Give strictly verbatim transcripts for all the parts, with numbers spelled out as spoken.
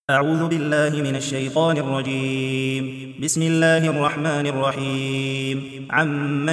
أعوذ بالله من الشيطان الرجيم. بسم الله الرحمن الرحيم. عم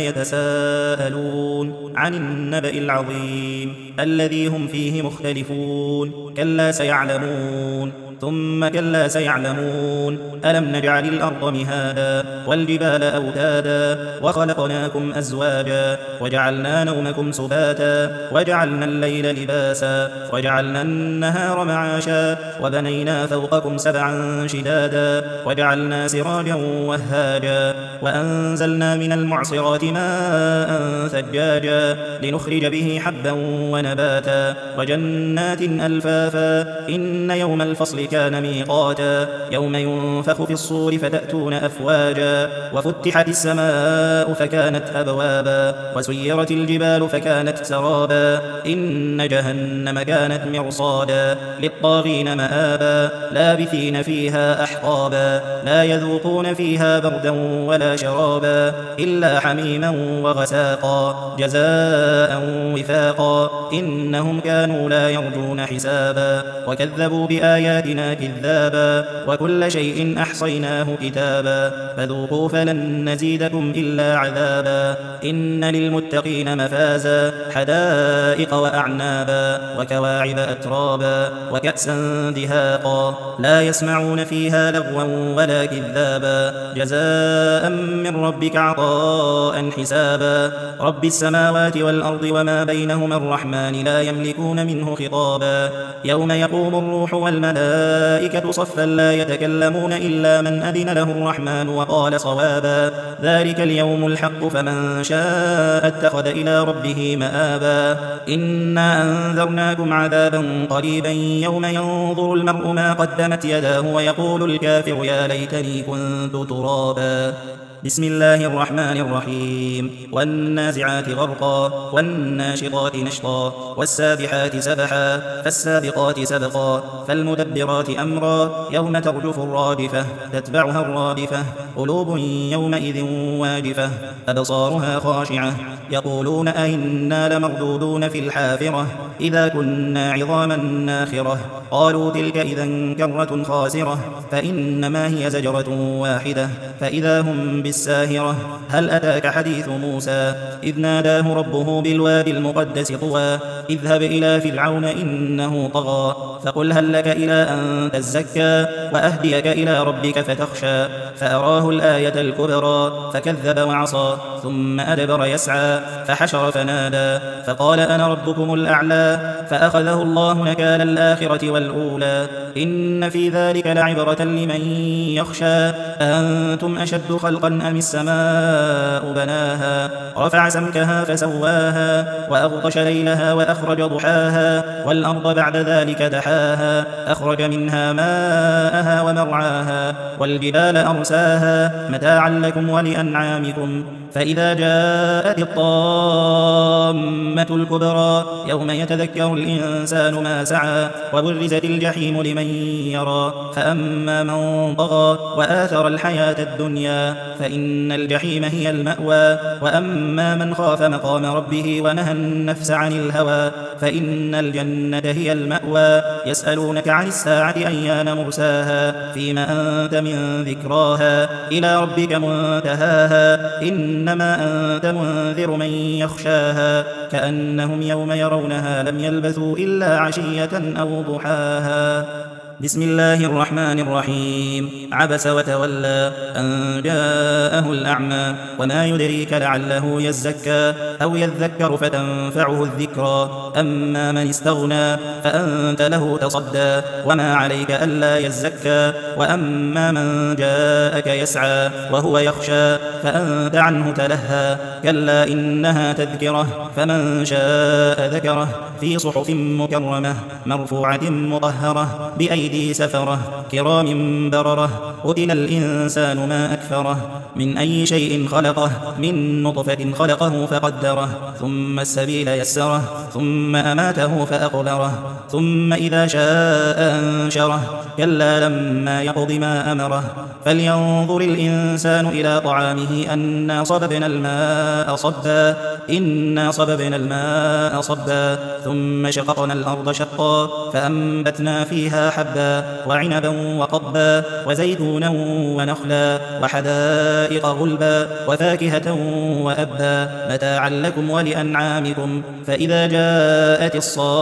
يتساءلون عن النبأ العظيم الذي هم فيه مختلفون. كلا سيعلمون ثم كلا سيعلمون. ألم نجعل الأرض مهادا والجبال أوتادا وخلقناكم أزواجا وجعلنا نومكم سباتا وجعلنا الليل لباسا وجعلنا النهار معاشا وبنينا فوقكم سبعا شدادا وجعلنا سراجا وهاجا وأنزلنا من المعصرات ماء ثجاجا لنخرج به حبا ونباتا وجنات ألفافا. إن يوم الفصل كان ميقاتا يوم ينفخ في الصور فتأتون أفواجا وفتحت السماء فكانت أبوابا وسيرت الجبال فكانت سرابا. إن جهنم كانت مرصادا للطاغين مآبا لابثين فيها أحقابا لا يذوقون فيها بردا ولا شرابا إلا حميما وغساقا جزاء وفاقا. إنهم كانوا لا يرجون حسابا وكذبوا بآياتنا كذابا وكل شيء أحصيناه كتابا فذوقوا فلن نزيدكم إلا عذابا. إن للمتقين مفازا حدائق وأعنابا وكواعب أترابا وكأسا دهاقا لا يسمعون فيها لغوا ولا كذابا جزاء من ربك عطاء حسابا. رب السماوات والأرض وما بينهما الرحمن لا يملكون منه خطابا. يوم يقوم الروح والملائكة صفا لا يتكلمون إلا من أذن له الرحمن وقال صوابا. ذلك اليوم الحق فمن شاء اتخذ إلى ربه مآبا. إنا أنذرناكم عذابا قريبا يوم ينظر المرء ما قدمت يداه ويقول الكافر يا ليتني كنت ترابا. بسم الله الرحمن الرحيم. والنازعات غرقا والناشطات نشطا والسابحات سبحا فالسابقات سبقا فالمدبرات أمرا يوم ترجف الرادفة تتبعها الرادفة قلوب يومئذ واجفة أبصارها خاشعة يقولون أئنا لمردودون في الحافرة إذا كنا عظاما ناخرة قالوا تلك إذا كرة خاسرة فإنما هي زجرة واحدة فإذا هم بالساهرة. هل أتاك حديث موسى إذ ناداه ربه بالوادي المقدس طوى اذهب إلى فرعون إنه طغى فقل هل لك إلى أن تزكى وأهديك إلى ربك فتخشى فأراه الآية الكبرى فكذب وعصى ثم أدبر يسعى فحشر فنادى فقال أنا ربكم الأعلى فأخذه الله نكال الآخرة والأولى. إن في ذلك لعبرة لمن يخشى أنتم أشد خلقا أم السماء بناها رفع سمكها فسواها وأغطش ليلها وأخرج ضحاها والأرض بعد ذلك دحاها أخرج منها ماءها ومرعاها والجبال أرساها متاعا لكم ولأنعامكم. فإذا جاءت الطامة الكبرى يوم يتذكر الإنسان ما سعى وبرزت الجحيم لمن يرى فأما من طغى وآثر الحياة الدنيا فإن الجحيم هي المأوى وأما من خاف مقام ربه ونهى النفس عن الهوى فإن الجنة هي المأوى. يسألونك عن الساعة أيان مرساها فيما أنت من ذكراها إلى ربك منتهاها إنما أنت منذر من يخشاها كأنهم يوم يرونها لم يلبثوا إلا عشية أو ضحاها. بسم الله الرحمن الرحيم. عبس وتولى أن جاءه الأعمى وما يدريك لعله يزكى أو يذكر فتنفعه الذكرى أما من استغنى فأنت له تصدى وما عليك ألا يزكى وأما من جاءك يسعى وهو يخشى فأنت عنه تلهى كلا إنها تذكرة فمن شاء ذكره في صحف مكرمة مرفوعة مطهرة بأيدي سفرة كرام بررة. قتل الإنسان ما أكفره من أي شيء خلقه من نطفة خلقه فقدره ثم السبيل يسره ثم أماته فأقبره ثم إذا شاء أنشره كلا لما يقض ما أمره. فلينظر الإنسان إلى طعامه أنا صببنا الماء صبا إنا صببنا الماء صبا ثم شققنا الأرض شقا فأنبتنا فيها حبا وأبا وعنبا وقضبا وزيتونا ونخلا وحدائق غلبا وفاكهة وأبا متاعا لكم ولأنعامكم. فإذا جاءت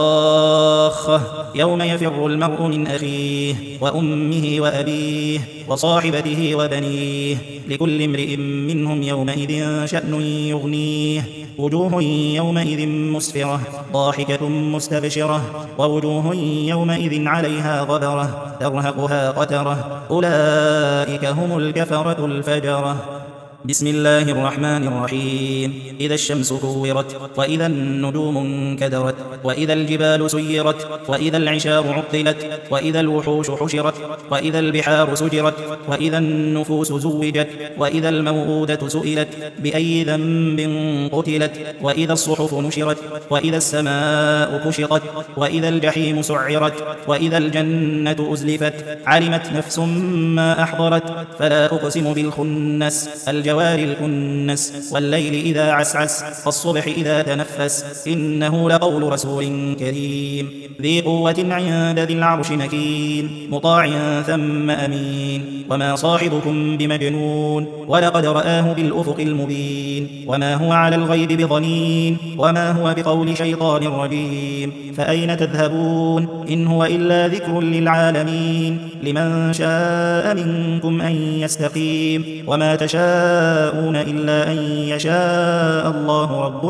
الصاخة يوم يفر المرء من أخيه وأمه وأبيه وصاحبته وبنيه لكل امرئ منهم يومئذ شأن يغنيه. وجوه يومئذ مسفرة ضاحكة مستبشرة ووجوه يومئذ عليها غبرة ترهقها قترة أولئك هم الكفرة الفجرة. بسم الله الرحمن الرحيم. إذا الشمس كورت وإذا النجوم انكدرت وإذا الجبال سيرت وإذا العشار عطلت وإذا الوحوش حشرت وإذا البحار سجرت وإذا النفوس زوجت وإذا الموءودة سئلت بأي ذنب قتلت وإذا الصحف نشرت وإذا السماء كشطت وإذا الجحيم سعرت وإذا الجنة أزلفت علمت نفس ما أحضرت. فلا أقسم بالخنس الجوار الكنس والليل إذا عسعس والصبح إذا تنفس إنه لقول رسول كريم ذي قوة عند ذي العرش مكين مطاع ثم أمين. وما صاحبكم بمجنون ولقد رآه بالأفق المبين وما هو على الغيب بضنين وما هو بقول شيطان رجيم. فأين تذهبون إن هو إلا ذكر للعالمين لمن شاء منكم أن يستقيم وما تشاءون إلا أن يشاء الله رب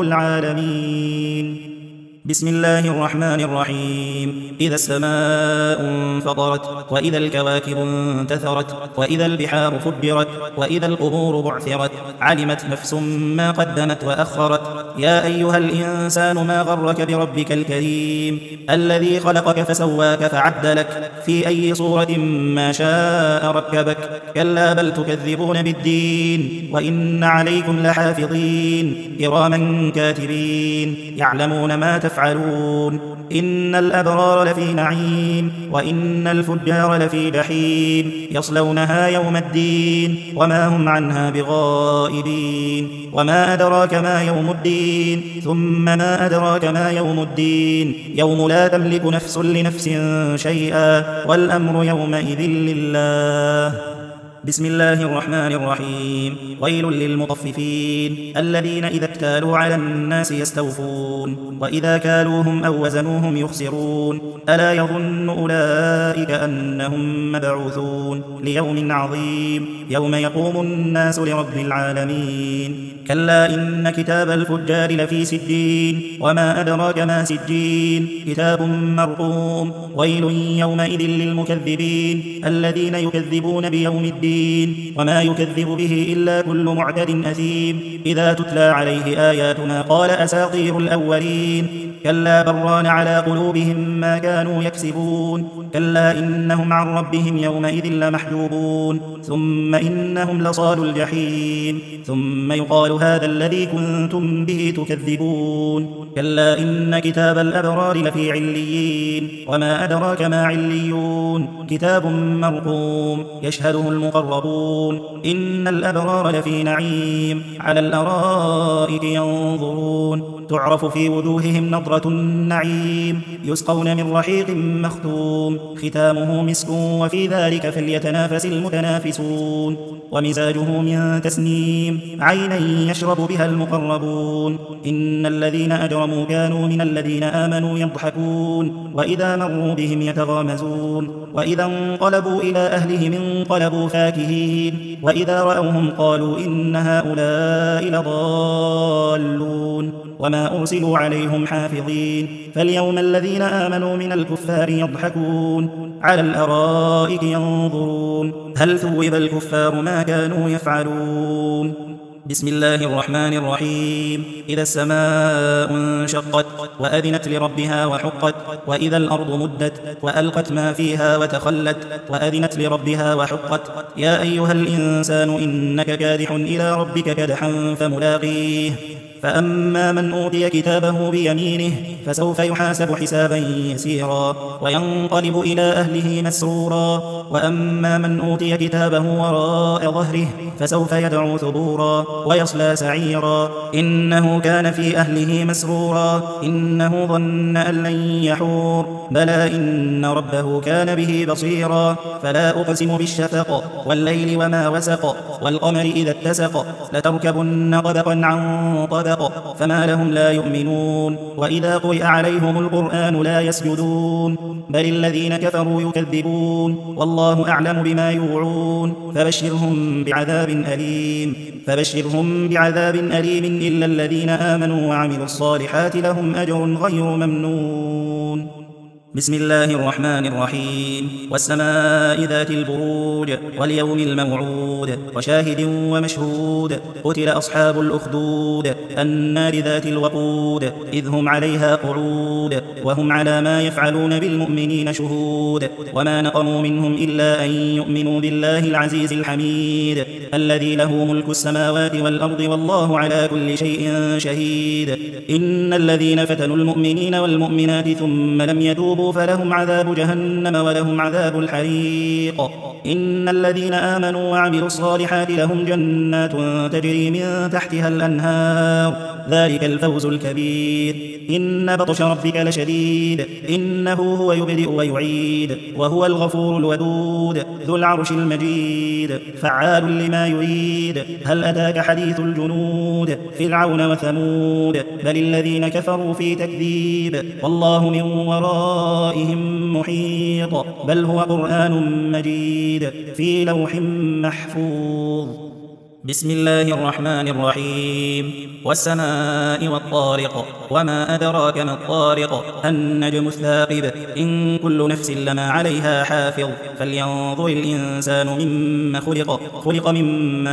العالمين. بسم الله الرحمن الرحيم. إذا السماء انفطرت وإذا الكواكب انتثرت وإذا البحار فجرت وإذا القبور بعثرت علمت نفس ما قدمت وأخرت. يا أيها الإنسان ما غرك بربك الكريم الذي خلقك فسواك فعدلك في أي صورة ما شاء ركبك. كلا بل تكذبون بالدين وإن عليكم لحافظين كراما كاتبين يعلمون ما تفعلون. يفعلون. إن الأبرار لفي نعيم وإن الفجار لفي جحيم يصلونها يوم الدين وما هم عنها بغائبين. وما أدراك ما يوم الدين ثم ما أدراك ما يوم الدين يوم لا تملك نفس لنفس شيئا والأمر يومئذ لله. بسم الله الرحمن الرحيم. ويل للمطففين الذين إذا اكتالوا على الناس يستوفون وإذا كالوهم أو وزنوهم يخسرون. ألا يظن أولئك أنهم مبعوثون ليوم عظيم يوم يقوم الناس لرب العالمين. كلا إن كتاب الفجار لفي سجين وما أدراك ما سجين كتاب مرقوم. ويل يومئذ للمكذبين الذين يكذبون بيوم الدين وما يكذب به إلا كل معتد أثيم. إذا تتلى عليه آياتنا قال أساطير الأولين. كلا بران على قلوبهم ما كانوا يكسبون. كلا إنهم عن ربهم يومئذ لمحجوبون ثم إنهم لصالوا الجحيم ثم يقال هذا الذي كنتم به تكذبون. كلا إن كتاب الأبرار لفي عليين وما أدراك ما عليون كتاب مرقوم يشهده المقربون. إن الأبرار لفي نعيم على الأرائك ينظرون تعرف في وجوههم نضرة النعيم يسقون من رحيق مختوم ختامه مسك وفي ذلك فليتنافس المتنافسون. ومزاجه من تسنيم عينا يشرب بها المقربون. إن الذين أجرموا كانوا من الذين آمنوا يضحكون وإذا مروا بهم يتغامزون وإذا انقلبوا إلى أهلهم انقلبوا فاكهين وإذا رأوهم قالوا إن هؤلاء لضالون وما أرسلوا عليهم حافظين. فاليوم الذين آمنوا من الكفار يضحكون على الأرائك ينظرون هل ثوب الكفار ما كانوا يفعلون. بسم الله الرحمن الرحيم. إذا السماء انشقت وأذنت لربها وحقت وإذا الأرض مدت وألقت ما فيها وتخلت وأذنت لربها وحقت. يا أيها الإنسان إنك كادح إلى ربك كدحا فملاقيه فأما من أوتي كتابه بيمينه فسوف يحاسب حسابا يسيرا وينقلب إلى أهله مسرورا وأما من أوتي كتابه وراء ظهره فسوف يدعو ثبورا ويصلى سعيرا إنه كان في أهله مسرورا إنه ظن أن لن يحور بلى إن ربه كان به بصيرا فلا أقسم بالشفق والليل وما وسق والقمر إذا اتسق لتركبن طبقا عن طبق فما لهم لا يؤمنون وإذا قرئ عليهم القرآن لا يسجدون بل الذين كفروا يكذبون والله أعلم بما يوعون فبشرهم بعذاب أليم فبشرهم بعذاب أليم إلا الذين آمنوا وعملوا الصالحات لهم أجر غير ممنون. بسم الله الرحمن الرحيم والسماء ذات البروج واليوم الموعود وشاهد ومشهود قتل أصحاب الأخدود النار ذات الوقود إذ هم عليها قعود وهم على ما يفعلون بالمؤمنين شهود وما نقموا منهم إلا أن يؤمنوا بالله العزيز الحميد الذي له ملك السماوات والأرض والله على كل شيء شهيد. إن الذين فتنوا المؤمنين والمؤمنات ثم لم يتوبوا فلهم عذاب جهنم ولهم عذاب الحريق. إن الذين آمنوا وعملوا الصالحات لهم جنات تجري من تحتها الأنهار ذلك الفوز الكبير. إن بطش ربك لشديد إنه هو يبدئ ويعيد وهو الغفور الودود ذو العرش المجيد فعال لما يريد. هل أتاك حديث الجنود فرعون وثمود بل الذين كفروا في تكذيب والله من ورائهم محيط بل هو قرآن مجيد في لوح محفوظ. بسم الله الرحمن الرحيم والسماء والطارق وما أدراك ما الطارق النجم الثاقب إن كل نفس لما عليها حافظ فلينظر الإنسان مما خلق خلق من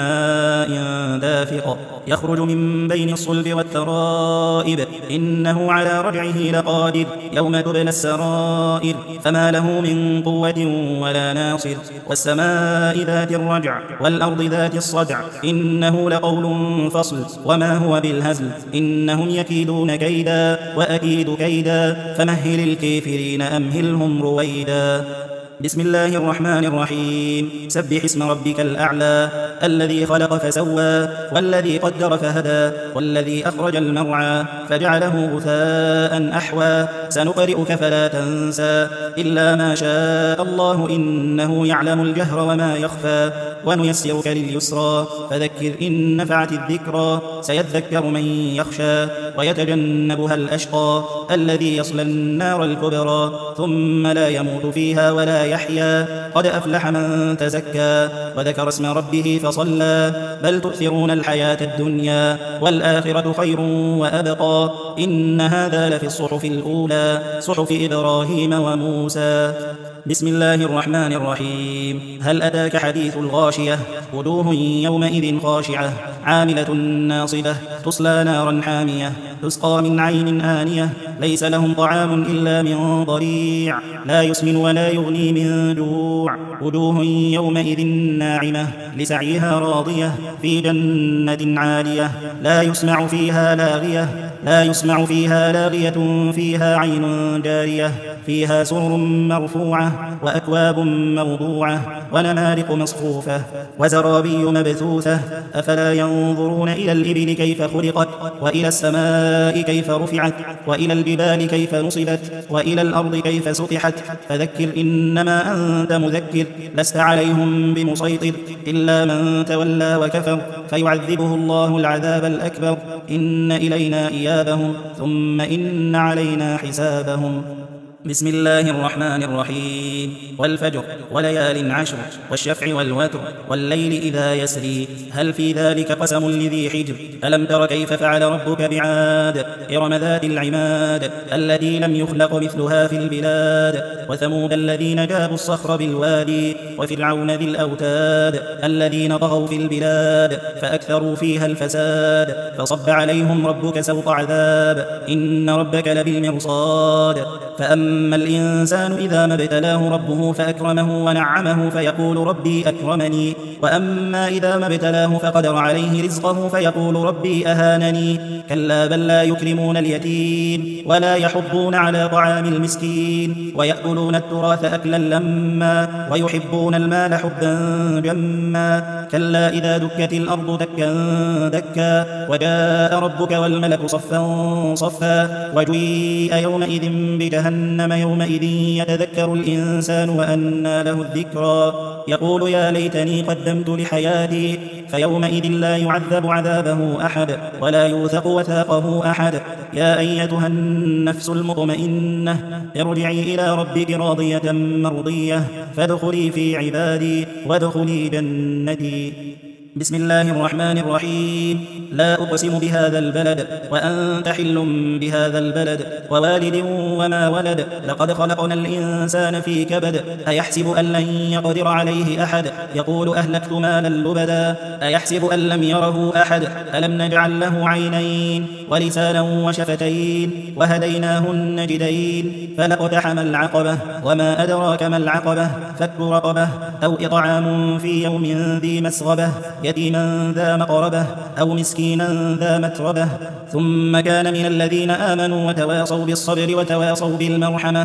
ماء دافق يخرج من بين الصلب والترائب إنه على رجعه لقادر يوم تبلى السرائر فما له من قوة ولا ناصر. والسماء ذات الرجع والأرض ذات الصدع إنه لقول فصل وما هو بالهزل إنهم يكيدون كيدا وأكيد كيدا فمهل الكافرين أمهلهم رويدا. بسم الله الرحمن الرحيم سبح اسم ربك الأعلى الذي خلق فسوى والذي قدر فهدى والذي أخرج المرعى فجعله غثاء أحوى سنقرئك فلا تنسى إلا ما شاء الله إنه يعلم الجهر وما يخفى ونيسرك لليسرى فذكر إن نفعت الذكرى سيذكر من يخشى ويتجنبها الأشقى الذي يصلى النار الكبرى ثم لا يموت فيها ولا يحيى قد أفلح من تزكى وذكر اسم ربه فصلى بل تؤثرون الحياة الدنيا والآخرة خير وأبقى إن هذا لفي الصحف الأولى صحف إبراهيم وموسى. بسم الله الرحمن الرحيم هل أتاك حديث الغاشية وجوه يومئذ خاشعة عاملة ناصبة تصلى نارا حامية تسقى من عين آنية ليس لهم طعام إلا من ضريع لا يسمن ولا يغني من جوع وجوه يومئذ ناعمة لسعيها راضية في جنة عالية لا يسمع فيها لاغية لا يسمع فيها لاغية فيها عين جارية فيها سرر مرفوعة وأكواب موضوعة ونمارق مصفوفة وزرابي مبثوثة أفلا ينظرون إلى الإبل كيف خلقت وإلى السماء كيف رفعت وإلى الجبال كيف نصبت وإلى الأرض كيف سطحت فذكر إنما أنت مذكر لست عليهم بمسيطر إلا من تولى وكفر فيعذبه الله العذاب الأكبر إن إلينا إيابهم ثم إن علينا حسابهم. بسم الله الرحمن الرحيم والفجر وليال عشر والشفع والوتر والليل إذا يسري هل في ذلك قسم لذي حجر ألم تر كيف فعل ربك بعاد إرم ذات العماد التي لم يخلق مثلها في البلاد وثمود الذين جابوا الصخر بالوادي وفرعون ذي الأوتاد الذين طغوا في البلاد فأكثروا فيها الفساد فصب عليهم ربك سوط عذاب إن ربك لبالمرصاد فأما الإنسان إذا ما ابتلاه ربه فأكرمه ونعمه فيقول ربي أكرمني، وأما إذا ما ابتلاه فقدر عليه رزقه فيقول ربي أهانني. كلا بل لا يكرمون اليتيم ولا يحضون على طعام المسكين ويأكلون التراث أكلا لما ويحبون المال حبا جما. كلا إذا دكت الأرض دكا دكا وجاء ربك والملك صفا صفا وجيء يومئذ بجهنم يومئذ يتذكر الإنسان وأنى له الذكرى يقول يا ليتني قدمت لحياتي فيومئذ لا يعذب عذابه أحد ولا يوثق وثاقه أحد. يا أيتها النفس المطمئنة ارجعي إلى ربك راضية مرضية فادخلي في عبادي وادخلي جنتي. بسم الله الرحمن الرحيم. لا أقسم بهذا البلد وأنت حل بهذا البلد ووالد وما ولد لقد خلقنا الإنسان في كبد أيحسب أن لن يقدر عليه أحد يقول أهلكت مالا لبدا أيحسب أن لم يره أحد ألم نجعل له عينين ولسانا وشفتين وهديناه النجدين فلاقتحم العقبة وما أدراك ما العقبة فك رقبة أو إطعام في يوم ذي مسغبة يتيما ذا مقربة أو مسكينا ذا متربة ثم كان من الذين آمنوا وتواصوا بالصبر وتواصوا بالمرحمة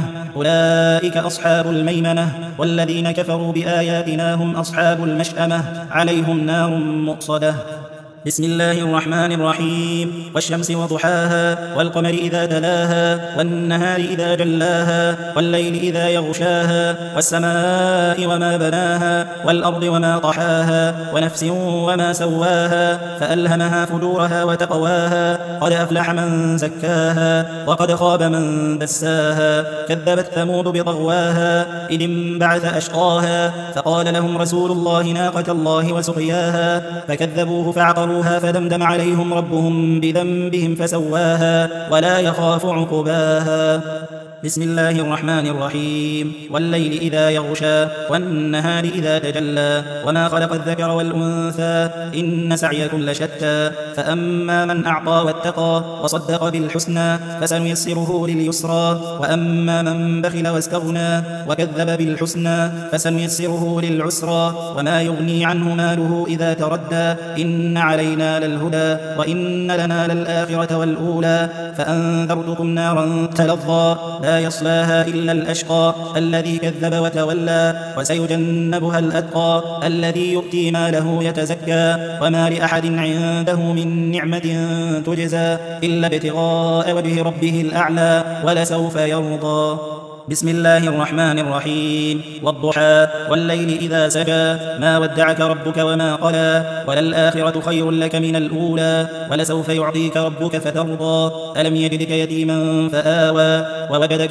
أولئك أصحاب الميمنة والذين كفروا بآياتنا هم أصحاب المشأمة عليهم نار مؤصدة. بسم الله الرحمن الرحيم. والشمس وضحاها والقمر إذا تلاها والنهار إذا جلاها والليل إذا يغشاها والسماء وما بناها والأرض وما طحاها ونفس وما سواها فألهمها فجورها وتقواها قد أفلح من زكاها وقد خاب من دساها كذبت ثمود بطغواها إذ انبعث أشقاها فقال لهم رسول الله ناقة الله وسقياها فكذبوه فعقروها فدمدم عليهم ربهم بذنبهم فسواها ولا يخاف عقباها. بسم الله الرحمن الرحيم. والليل إذا يغشى والنهار إذا تجلى وما خلق الذكر والأنثى إن سعيكم لشتى فأما من أعطى واتقى وصدق بالحسنى فسنيسره لليسرى وأما من بخل واستغنى وكذب بالحسنى فسنيسره للعسرى وما يغني عنه ماله إذا تردى إن علينا للهدى وإن لنا للآخرة والأولى فأنذرتكم نارا تلظى لا يصلاها إلا الأشقى الذي كذب وتولى وسيجنبها الأتقى الذي يؤتي ماله يتزكى وما لأحد عنده من نعمة تجزى إلا ابتغاء وجه ربه الأعلى ولسوف يرضى. بسم الله الرحمن الرحيم. والضحى والليل إذا سجى ما ودعك ربك وما قلى وللآخرة خير لك من الأولى ولسوف يعطيك ربك فترضى ألم يجدك يتيما فآوى ووجدك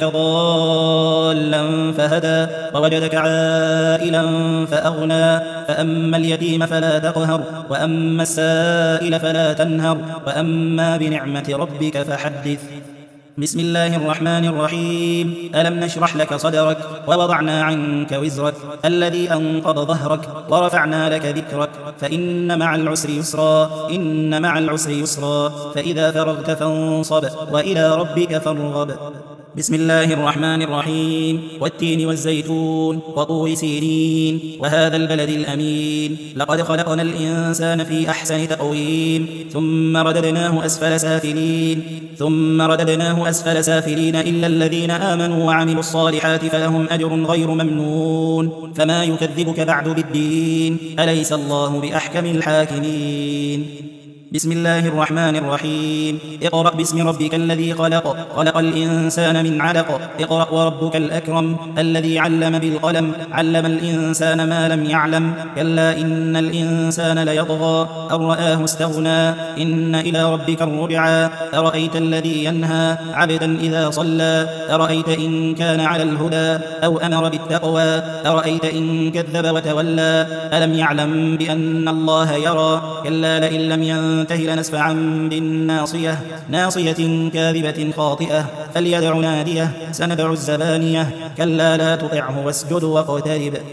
ضالا فهدى ووجدك عائلا فأغنى فأما اليتيم فلا تقهر وأما السائل فلا تنهر وأما بنعمة ربك فحدث. بسم الله الرحمن الرحيم. ألم نشرح لك صدرك ووضعنا عنك وزرك الذي أنقض ظهرك ورفعنا لك ذكرك فإن مع العسر يسرا إن مع العسر يسرا فإذا فرغت فانصب وإلى ربك فارغب. بسم الله الرحمن الرحيم. والتين والزيتون وطور سينين وهذا البلد الأمين لقد خلقنا الإنسان في أحسن تقويم ثم رددناه أسفل سافلين ثم رددناه أسفل سافلين إلا الذين آمنوا وعملوا الصالحات فلهم أجر غير ممنون فما يكذبك بعد بالدين أليس الله بأحكم الحاكمين. بسم الله الرحمن الرحيم. اقرأ باسم ربك الذي خلق خلق الإنسان من علق اقرأ وربك الأكرم الذي علم بالقلم علم الإنسان ما لم يعلم كلا إن الإنسان ليطغى أن رآه استغنى إن إلى ربك الرجعى أرأيت الذي ينهى عبدا إذا صلى أرأيت إن كان على الهدى أو أمر بالتقوى أرأيت إن كذب وتولى ألم يعلم بأن الله يرى كلا لئن لم ينته لنسفعا بالناصية ناصية كاذبة خاطئة فليدع ناديه سندع الزبانية كلا لا تطعه واسجد واقترب.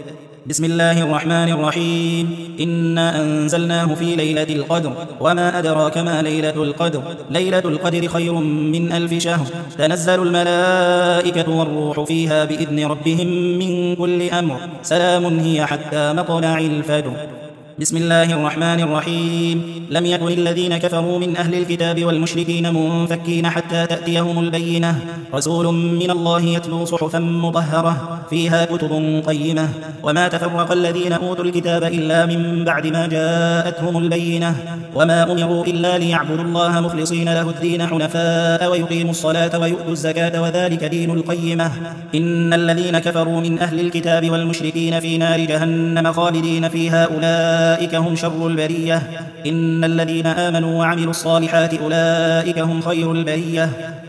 بسم الله الرحمن الرحيم إنا أنزلناه في ليلة القدر وما أدراك ما ليلة القدر ليلة القدر خير من ألف شهر تنزل الملائكة والروح فيها بإذن ربهم من كل أمر سلام هي حتى مطلع الفجر. بسم الله الرحمن الرحيم لم يكن الذين كفروا من أهل الكتاب والمشركين منفكين حتى تأتيهم البينة رسول من الله يتلو صحفا مطهرة فيها كتب قيمة وما تفرق الذين أوتوا الكتاب إلا من بعد ما جاءتهم البينة وما أمروا إلا ليعبدوا الله مخلصين له الدين حنفاء ويقيموا الصلاة ويؤتوا الزكاة وذلك دين القيمة إن الذين كفروا من أهل الكتاب والمشركين في نار جهنم خالدين فيها أولئك أولئك هم شر البرية إن الذين آمنوا وعملوا الصالحات أولئك هم خير البرية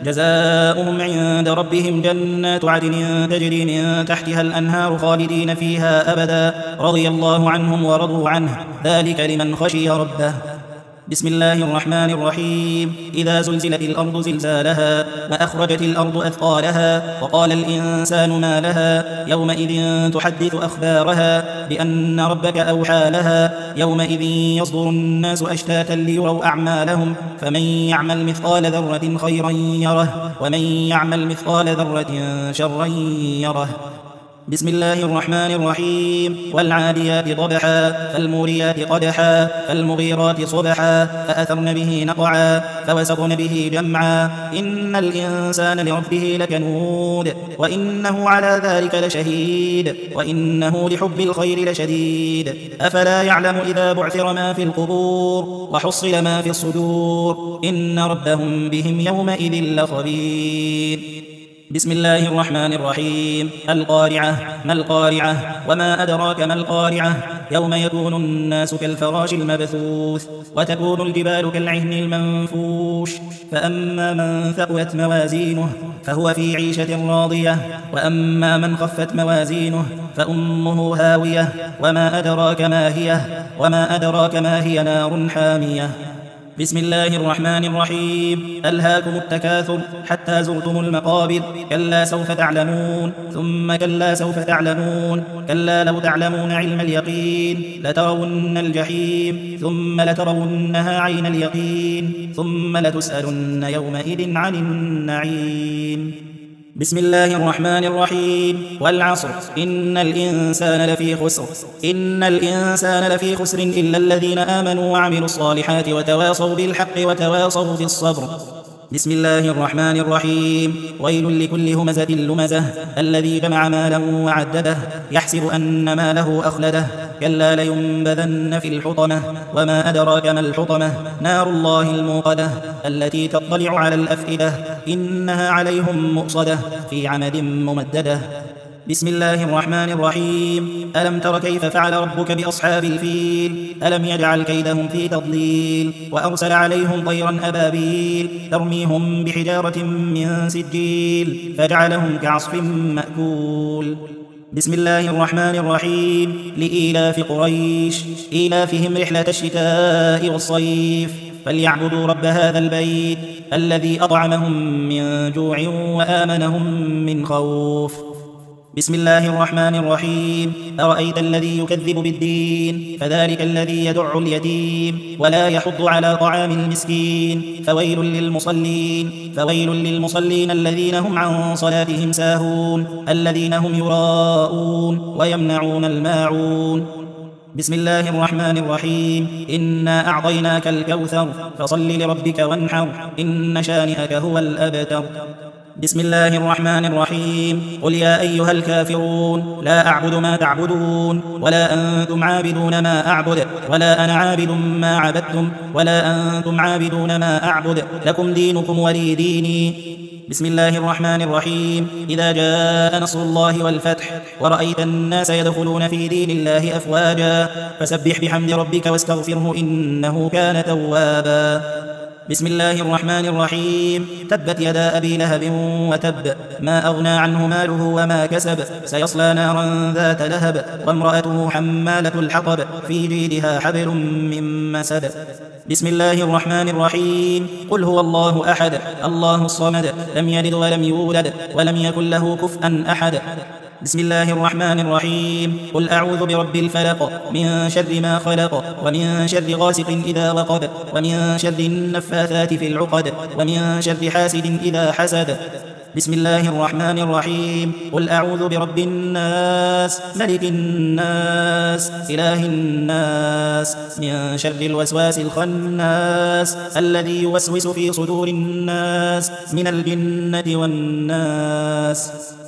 جزاؤهم عند ربهم جنات عدن تجري من تحتها الأنهار خالدين فيها أبدا رضي الله عنهم ورضوا عنه ذلك لمن خشي ربه. بسم الله الرحمن الرحيم إذا زلزلت الأرض زلزالها وأخرجت الأرض أثقالها وقال الإنسان ما لها يومئذ تحدث أخبارها بأن ربك أوحى لها يومئذ يصدر الناس أشتاتا ليروا أعمالهم فمن يعمل مثقال ذرة خيرا يره ومن يعمل مثقال ذرة شرا يره. بسم الله الرحمن الرحيم والعاديات ضبحا فالموريات قدحا فالمغيرات صبحا فأثرن به نقعا فوسطن به جمعا إن الإنسان لربه لكنود وإنه على ذلك لشهيد وإنه لحب الخير لشديد أفلا يعلم إذا بعثر ما في القبور وحصل ما في الصدور إن ربهم بهم يومئذ لخبير. بسم الله الرحمن الرحيم القارعة ما القارعة وما أدراك ما القارعة يوم يكون الناس كالفراش المبثوث وتكون الجبال كالعهن المنفوش فأما من ثقلت موازينه فهو في عيشة راضية وأما من خفت موازينه فأمه هاوية وما أدراك ما هي وما أدراك ما هي نار حامية. بسم الله الرحمن الرحيم ألهاكم التكاثر حتى زرتم المقابر كلا سوف تعلمون ثم كلا سوف تعلمون كلا لو تعلمون علم اليقين لترون الجحيم ثم لترونها عين اليقين ثم لتسألن يومئذ عن النعيم. بسم الله الرحمن الرحيم والعصر إن الإنسان لفي خسر إن الإنسان لفي خسر إلا الذين آمنوا وعملوا الصالحات وتواصوا بالحق وتواصوا بالصبر. بسم الله الرحمن الرحيم ويل لكل همزة لمزة الذي جمع مالا وعدده يحسب أن ماله أخلده كلا لينبذن في الحطمة وما أدراك ما الحطمة نار الله الموقدة التي تطلع على الأفئدة إنها عليهم مؤصدة في عمد ممددة. بسم الله الرحمن الرحيم ألم تر كيف فعل ربك بأصحاب الفيل ألم يجعل كيدهم في تضليل وأرسل عليهم طيرا أبابيل ترميهم بحجارة من سجيل فجعلهم كعصف مأكول. بسم الله الرحمن الرحيم لإيلاف قريش إيلافهم رحلة الشتاء والصيف فليعبدوا رب هذا البيت الذي أطعمهم من جوع وآمنهم من خوف. بسم الله الرحمن الرحيم أرأيت الذي يكذب بالدين فذلك الذي يدع اليتيم ولا يحض على طعام المسكين فويل للمصلين فويل للمصلين الذين هم عن صلاتهم ساهون الذين هم يراءون ويمنعون الماعون. بسم الله الرحمن الرحيم إنا أعطيناك الكوثر فصل لربك وانحر إن شانئك هو الأبتر. بسم الله الرحمن الرحيم قل يا أيها الكافرون لا أعبد ما تعبدون ولا أنتم عابدون ما أعبد ولا أنا عابد ما عبدتم ولا أنتم عابدون ما أعبد لكم دينكم ولي ديني. بسم الله الرحمن الرحيم إذا جاء نصر الله والفتح ورأيت الناس يدخلون في دين الله أفواجا فسبح بحمد ربك واستغفره إنه كان توابا. بسم الله الرحمن الرحيم تبت يدا أبي لهب وتب ما أغنى عنه ماله وما كسب سيصلى نارا ذات لهب وامرأته حمالة الحطب في جيدها حبل من مسد. بسم الله الرحمن الرحيم قل هو الله أحد الله الصمد لم يلد ولم يولد ولم يكن له كفءا أحد. بسم الله الرحمن الرحيم قل أعوذ برب الفلق من شر ما خلق ومن شر غاسق إذا وقب ومن شر النفاثات في العقد ومن شر حاسد إذا حسد. بسم الله الرحمن الرحيم قل أعوذ برب الناس ملك الناس إله الناس من شر الوسواس الخناس الذي يوسوس في صدور الناس من الجنة والناس.